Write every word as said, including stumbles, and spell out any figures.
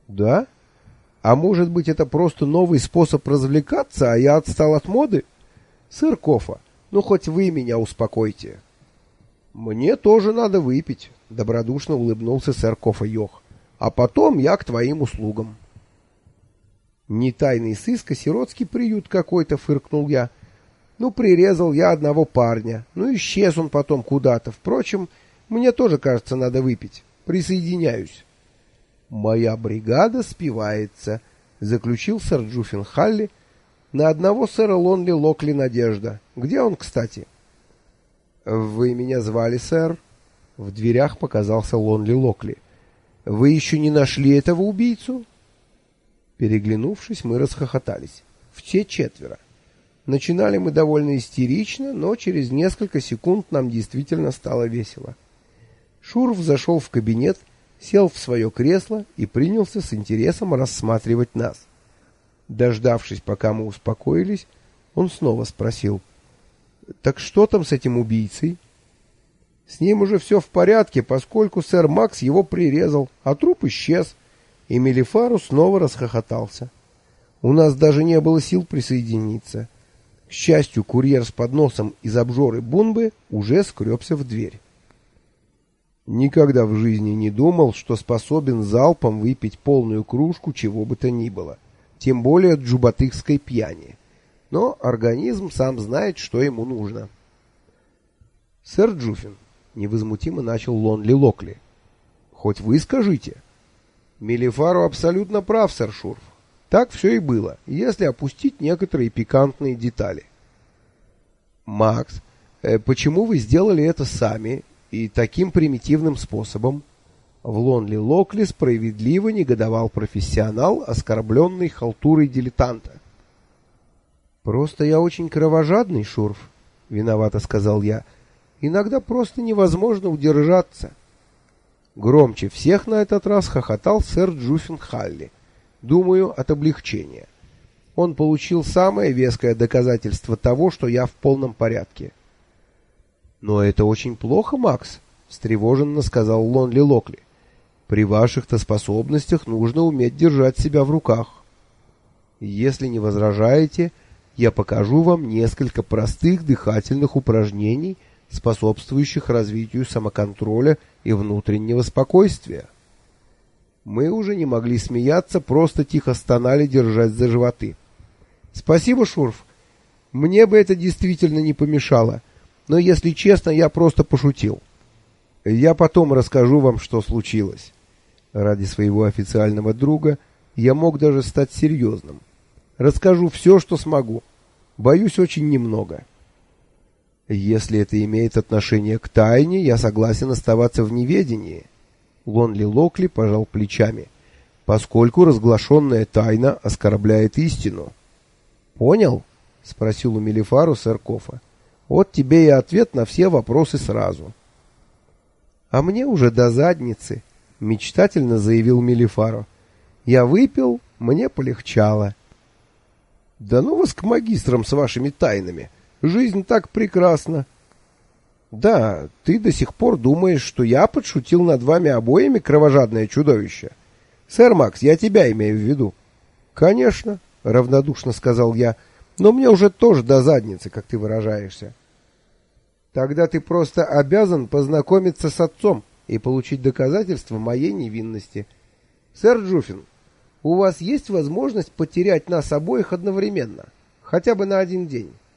Да? А может быть, это просто новый способ развлекаться, а я отстал от моды? Сэр Кофа, ну хоть вы меня успокойте. Мне тоже надо выпить, добродушно улыбнулся сэр Кофа Йох. А потом я к твоим услугам. Не тайный сыск, а сиротский приют какой-то, фыркнул я. Ну, прирезал я одного парня. Ну, исчез он потом куда-то. Впрочем, мне тоже, кажется, надо выпить. Присоединяюсь. Моя бригада спивается, заключил сэр Джуффин Халли. На одного сэра Лонли Локли надежда. Где он, кстати? Вы меня звали, сэр? В дверях показался Лонли Локли. Вы еще не нашли этого убийцу? Переглянувшись, мы расхохотались. Все четверо. Начинали мы довольно истерично, но через несколько секунд нам действительно стало весело. Шурф зашел в кабинет, сел в свое кресло и принялся с интересом рассматривать нас. Дождавшись, пока мы успокоились, он снова спросил: «Так что там с этим убийцей?» «С ним уже все в порядке, поскольку сэр Макс его прирезал, а труп исчез». И Мелифару снова расхохотался. У нас даже не было сил присоединиться. К счастью, курьер с подносом из обжоры Бунбы уже скребся в дверь. Никогда в жизни не думал, что способен залпом выпить полную кружку чего бы то ни было, тем более джубатыкской пьяни. Но организм сам знает, что ему нужно. «Сэр Джуффин», — невозмутимо начал Лонли Локли, — «хоть вы скажите». Мелифару абсолютно прав, сэр Шурф. Так все и было, если опустить некоторые пикантные детали. Макс, э, почему вы сделали это сами и таким примитивным способом? В Лонли Локли справедливо негодовал профессионал, оскорбленный халтурой дилетанта. Просто я очень кровожадный, Шурф, виновато сказал я. Иногда просто невозможно удержаться. Громче всех на этот раз хохотал сэр Джуффин Халли. Думаю, от облегчения. Он получил самое веское доказательство того, что я в полном порядке. «Но это очень плохо, Макс», — встревоженно сказал Лонли Локли. «При ваших-то способностях нужно уметь держать себя в руках. Если не возражаете, я покажу вам несколько простых дыхательных упражнений, способствующих развитию самоконтроля и внутреннего спокойствия». Мы уже не могли смеяться, просто тихо стонали, держась за животы. «Спасибо, Шурф. Мне бы это действительно не помешало. Но, если честно, я просто пошутил. Я потом расскажу вам, что случилось». Ради своего официального друга я мог даже стать серьезным. Расскажу все, что смогу. Боюсь, очень немного. Если это имеет отношение к тайне, я согласен оставаться в неведении. Лонли Локли пожал плечами, поскольку разглашенная тайна оскорбляет истину. «Понял?» — спросил у Мелифару сэр Кофа. «Вот тебе и ответ на все вопросы сразу». «А мне уже до задницы», — мечтательно заявил Мелифару. «Я выпил, мне полегчало». «Да ну вас к магистрам с вашими тайнами! Жизнь так прекрасна!» «Да, ты до сих пор думаешь, что я подшутил над вами обоими, кровожадное чудовище? Сэр Макс, я тебя имею в виду». «Конечно», — равнодушно сказал я, — «но мне уже тоже до задницы, как ты выражаешься». «Тогда ты просто обязан познакомиться с отцом и получить доказательства моей невинности. Сэр Джуффин, у вас есть возможность потерять нас обоих одновременно, хотя бы на один день?»